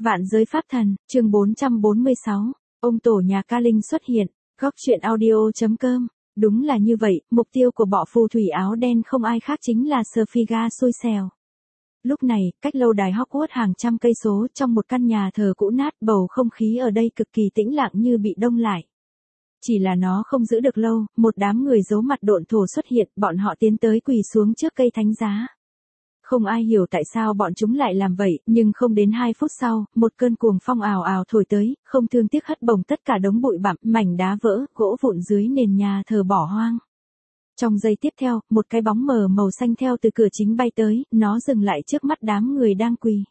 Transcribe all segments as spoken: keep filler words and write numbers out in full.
Vạn giới pháp thần, chương bốn trăm bốn mươi sáu, ông tổ nhà Ca Linh xuất hiện, góc truyện audio.com. Đúng là như vậy, mục tiêu của bọ phù thủy áo đen không ai khác chính là Sofia xui xẻo. Lúc này, cách lâu đài Hogwarts hàng trăm cây số, trong một căn nhà thờ cũ nát, bầu không khí ở đây cực kỳ tĩnh lặng như bị đông lại. Chỉ là nó không giữ được lâu, một đám người giấu mặt độn thổ xuất hiện, bọn họ tiến tới quỳ xuống trước cây thánh giá. Không ai hiểu tại sao bọn chúng lại làm vậy, nhưng không đến hai phút sau, một cơn cuồng phong ào ào thổi tới, không thương tiếc hất bổng tất cả đống bụi bặm, mảnh đá vỡ, gỗ vụn dưới nền nhà thờ bỏ hoang. Trong giây tiếp theo, một cái bóng mờ màu xanh theo từ cửa chính bay tới, nó dừng lại trước mắt đám người đang quỳ.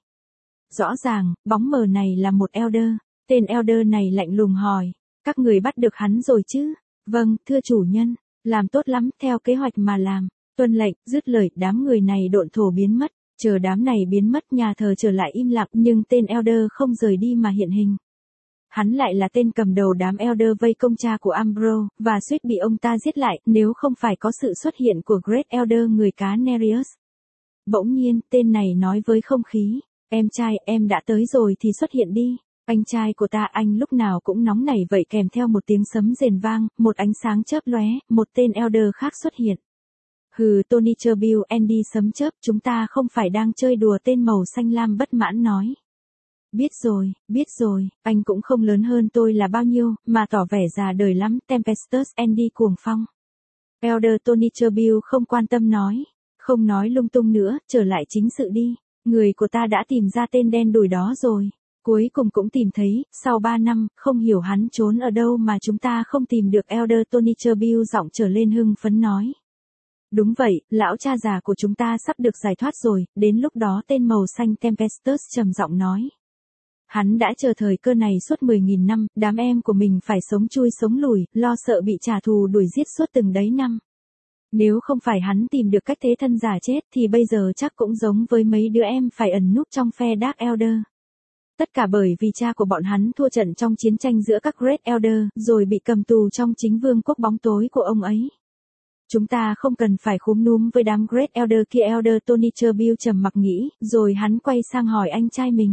Rõ ràng, bóng mờ này là một Elder. Tên Elder này lạnh lùng hỏi, các người bắt được hắn rồi chứ? Vâng, thưa chủ nhân, làm tốt lắm, theo kế hoạch mà làm. Tuân lệnh, dứt lời, đám người này độn thổ biến mất, chờ đám này biến mất nhà thờ trở lại im lặng, nhưng tên Elder không rời đi mà hiện hình. Hắn lại là tên cầm đầu đám Elder vây công cha của Umbro, và suýt bị ông ta giết lại, nếu không phải có sự xuất hiện của Great Elder người cá Nereus. Bỗng nhiên, tên này nói với không khí, em trai, em đã tới rồi thì xuất hiện đi. Anh trai của ta, anh lúc nào cũng nóng nảy vậy, kèm theo một tiếng sấm rền vang, một ánh sáng chớp lóe, một tên Elder khác xuất hiện. Hừ, Tony Churchill, Andy sấm chớp, chúng ta không phải đang chơi đùa, tên màu xanh lam bất mãn nói. Biết rồi, biết rồi, anh cũng không lớn hơn tôi là bao nhiêu, mà tỏ vẻ già đời lắm, Tempestus, Andy cuồng phong. Elder Tony Churchill không quan tâm nói, không nói lung tung nữa, trở lại chính sự đi, người của ta đã tìm ra tên đen đủi đó rồi. Cuối cùng cũng tìm thấy, sau ba năm, không hiểu hắn trốn ở đâu mà chúng ta không tìm được. Elder Tony Churchill giọng trở lên hưng phấn nói. Đúng vậy, lão cha già của chúng ta sắp được giải thoát rồi, đến lúc đó tên màu xanh Tempestus trầm giọng nói. Hắn đã chờ thời cơ này suốt mười nghìn năm, đám em của mình phải sống chui sống lùi, lo sợ bị trả thù đuổi giết suốt từng đấy năm. Nếu không phải hắn tìm được cách thế thân giả chết thì bây giờ chắc cũng giống với mấy đứa em phải ẩn núp trong phe Dark Elder. Tất cả bởi vì cha của bọn hắn thua trận trong chiến tranh giữa các Great Elder, rồi bị cầm tù trong chính vương quốc bóng tối của ông ấy. Chúng ta không cần phải khúm núm với đám Great Elder kia. Elder Tony Churchill trầm mặc nghĩ, rồi hắn quay sang hỏi anh trai mình.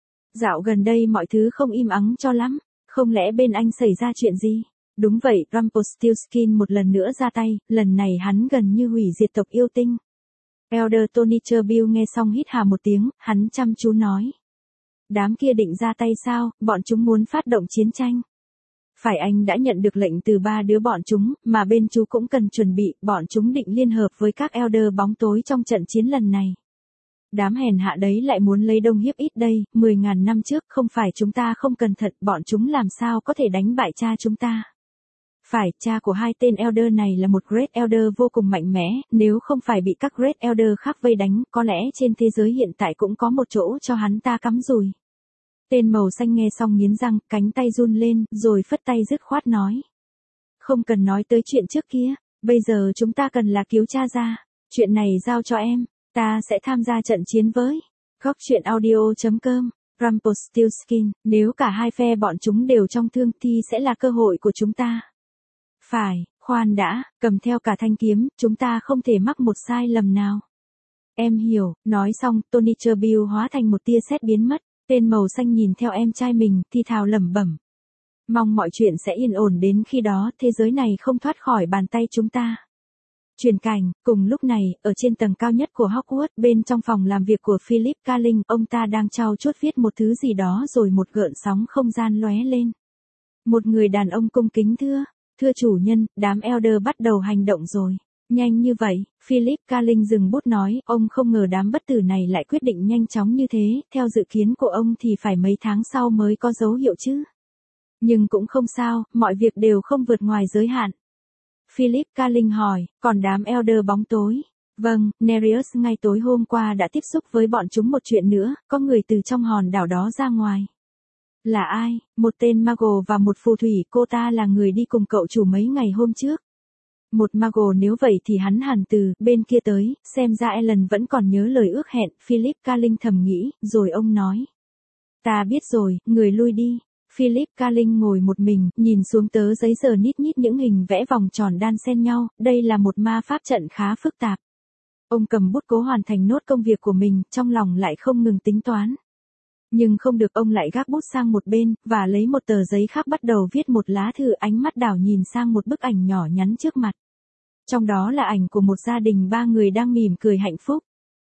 Dạo gần đây mọi thứ không im ắng cho lắm, không lẽ bên anh xảy ra chuyện gì? Đúng vậy, Rumpelstiltskin một lần nữa ra tay, lần này hắn gần như hủy diệt tộc yêu tinh. Elder Tony Churchill nghe xong hít hà một tiếng, hắn chăm chú nói. Đám kia định ra tay sao, bọn chúng muốn phát động chiến tranh. Phải, anh đã nhận được lệnh từ ba đứa bọn chúng, mà bên chú cũng cần chuẩn bị, bọn chúng định liên hợp với các Elder bóng tối trong trận chiến lần này. Đám hèn hạ đấy lại muốn lấy đông hiếp ít đây, mười ngàn năm trước không phải chúng ta không cẩn thận, bọn chúng làm sao có thể đánh bại cha chúng ta. Phải, cha của hai tên Elder này là một Great Elder vô cùng mạnh mẽ, nếu không phải bị các Great Elder khác vây đánh, có lẽ trên thế giới hiện tại cũng có một chỗ cho hắn ta cắm rùi. Tên màu xanh nghe xong nghiến răng, cánh tay run lên, rồi phất tay dứt khoát nói. Không cần nói tới chuyện trước kia, bây giờ chúng ta cần là cứu cha ra, chuyện này giao cho em, ta sẽ tham gia trận chiến với. Góc truyện audio.com, Rumpelstiltskin, nếu cả hai phe bọn chúng đều trong thương thì sẽ là cơ hội của chúng ta. Phải, khoan đã, cầm theo cả thanh kiếm, chúng ta không thể mắc một sai lầm nào. Em hiểu, nói xong, Tony Churchill hóa thành một tia sét biến mất. Tên màu xanh nhìn theo em trai mình, thì thào lẩm bẩm. Mong mọi chuyện sẽ yên ổn đến khi đó, thế giới này không thoát khỏi bàn tay chúng ta. Chuyển cảnh, cùng lúc này, ở trên tầng cao nhất của Hogwarts, bên trong phòng làm việc của Philip Ca Linh, ông ta đang trau chuốt viết một thứ gì đó rồi một gợn sóng không gian lóe lên. Một người đàn ông cung kính thưa, thưa chủ nhân, đám Elder bắt đầu hành động rồi. Nhanh như vậy, Philip Ca Linh dừng bút nói, ông không ngờ đám bất tử này lại quyết định nhanh chóng như thế, theo dự kiến của ông thì phải mấy tháng sau mới có dấu hiệu chứ. Nhưng cũng không sao, mọi việc đều không vượt ngoài giới hạn. Philip Ca Linh hỏi, còn đám Elder bóng tối? Vâng, Nereus ngay tối hôm qua đã tiếp xúc với bọn chúng một chuyện nữa, có người từ trong hòn đảo đó ra ngoài. Là ai? Một tên Mago và một phù thủy, cô ta là người đi cùng cậu chủ mấy ngày hôm trước. Một Mago, nếu vậy thì hắn hẳn từ bên kia tới, xem ra Ellen vẫn còn nhớ lời ước hẹn, Philip Ca Linh thầm nghĩ, rồi ông nói. Ta biết rồi, người lui đi. Philip Ca Linh ngồi một mình, nhìn xuống tớ giấy giờ nít nhít những hình vẽ vòng tròn đan xen nhau, đây là một ma pháp trận khá phức tạp. Ông cầm bút cố hoàn thành nốt công việc của mình, trong lòng lại không ngừng tính toán. Nhưng không được, ông lại gác bút sang một bên, và lấy một tờ giấy khác bắt đầu viết một lá thư, ánh mắt đảo nhìn sang một bức ảnh nhỏ nhắn trước mặt. Trong đó là ảnh của một gia đình ba người đang mỉm cười hạnh phúc.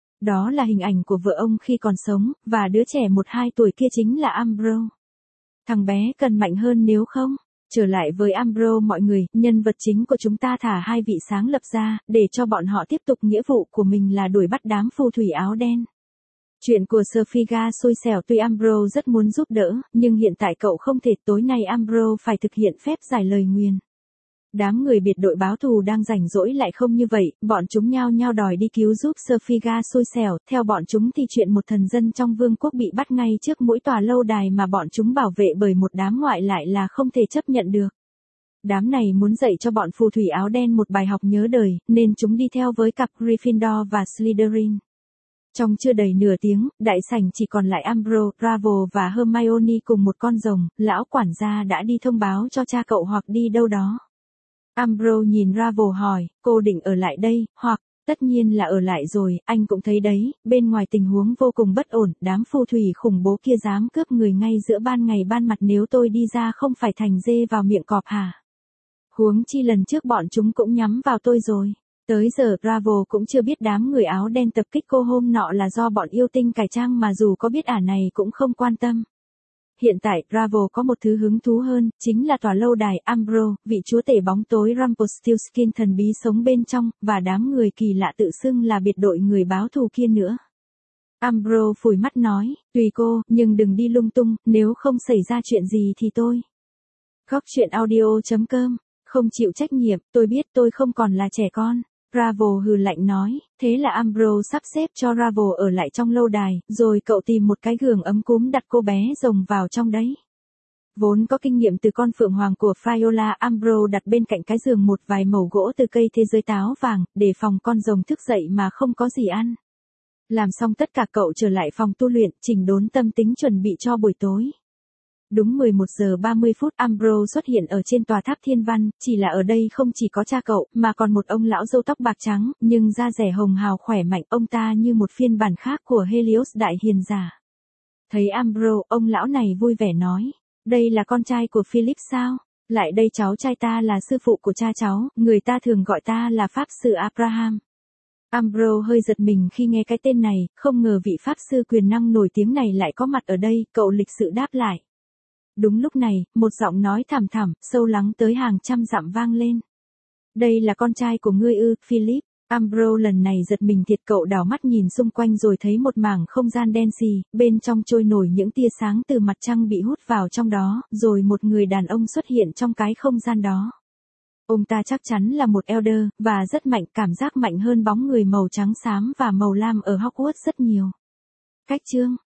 Đó là hình ảnh của vợ ông khi còn sống, và đứa trẻ một hai tuổi kia chính là Ambrose. Thằng bé cần mạnh hơn nếu không. Trở lại với Ambrose mọi người, nhân vật chính của chúng ta thả hai vị sáng lập ra, để cho bọn họ tiếp tục nghĩa vụ của mình là đuổi bắt đám phù thủy áo đen. Chuyện của Sofia xui xẻo, tuy Ambrose rất muốn giúp đỡ, nhưng hiện tại cậu không thể. Tối nay Ambrose phải thực hiện phép giải lời nguyền. Đám người biệt đội báo thù đang rảnh rỗi lại không như vậy, bọn chúng nhao nhao đòi đi cứu giúp Sofia xui xẻo. Theo bọn chúng thì chuyện một thần dân trong vương quốc bị bắt ngay trước mỗi tòa lâu đài mà bọn chúng bảo vệ bởi một đám ngoại lại là không thể chấp nhận được. Đám này muốn dạy cho bọn phù thủy áo đen một bài học nhớ đời, nên chúng đi theo với cặp Gryffindor và Slytherin. Trong chưa đầy nửa tiếng, đại sảnh chỉ còn lại Ambrose, Draco và Hermione cùng một con rồng. Lão quản gia đã đi thông báo cho cha cậu hoặc đi đâu đó. Ambrose nhìn Draco hỏi, cô định ở lại đây, hoặc, tất nhiên là ở lại rồi, anh cũng thấy đấy, bên ngoài tình huống vô cùng bất ổn, đám phù thủy khủng bố kia dám cướp người ngay giữa ban ngày ban mặt, nếu tôi đi ra không phải thành dê vào miệng cọp hả? Huống chi lần trước bọn chúng cũng nhắm vào tôi rồi. Tới giờ Draco cũng chưa biết đám người áo đen tập kích cô hôm nọ là do bọn yêu tinh cải trang, mà dù có biết ả này cũng không quan tâm. Hiện tại, Draco có một thứ hứng thú hơn, chính là tòa lâu đài Ambrose, vị chúa tể bóng tối Rumpelstiltskin thần bí sống bên trong, và đám người kỳ lạ tự xưng là biệt đội người báo thù kia nữa. Ambrose phủi mắt nói, tùy cô, nhưng đừng đi lung tung, nếu không xảy ra chuyện gì thì tôi. Góc truyện audio chấm com, không chịu trách nhiệm, tôi biết tôi không còn là trẻ con. Draco hừ lạnh nói, thế là Ambrose sắp xếp cho Draco ở lại trong lâu đài, rồi cậu tìm một cái giường ấm cúm đặt cô bé rồng vào trong đấy. Vốn có kinh nghiệm từ con phượng hoàng của Friola, Ambrose đặt bên cạnh cái giường một vài mẩu gỗ từ cây thế giới táo vàng, để phòng con rồng thức dậy mà không có gì ăn. Làm xong tất cả cậu trở lại phòng tu luyện, chỉnh đốn tâm tính chuẩn bị cho buổi tối. Đúng mười một giờ ba mươi phút, Ambrose xuất hiện ở trên tòa tháp thiên văn, chỉ là ở đây không chỉ có cha cậu, mà còn một ông lão râu tóc bạc trắng, nhưng da dẻ hồng hào khỏe mạnh, ông ta như một phiên bản khác của Helios đại hiền giả. Thấy Ambrose, ông lão này vui vẻ nói, đây là con trai của Philip sao? Lại đây, cháu trai ta là sư phụ của cha cháu, người ta thường gọi ta là Pháp sư Abraham. Ambrose hơi giật mình khi nghe cái tên này, không ngờ vị Pháp sư quyền năng nổi tiếng này lại có mặt ở đây, cậu lịch sự đáp lại. Đúng lúc này, một giọng nói thảm thảm, sâu lắng tới hàng trăm dặm vang lên. Đây là con trai của ngươi ư, Philip. Ambrose lần này giật mình thiệt, cậu đảo mắt nhìn xung quanh rồi thấy một mảng không gian đen xì, bên trong trôi nổi những tia sáng từ mặt trăng bị hút vào trong đó, rồi một người đàn ông xuất hiện trong cái không gian đó. Ông ta chắc chắn là một Elder, và rất mạnh, cảm giác mạnh hơn bóng người màu trắng xám và màu lam ở Hogwarts rất nhiều. Cách chương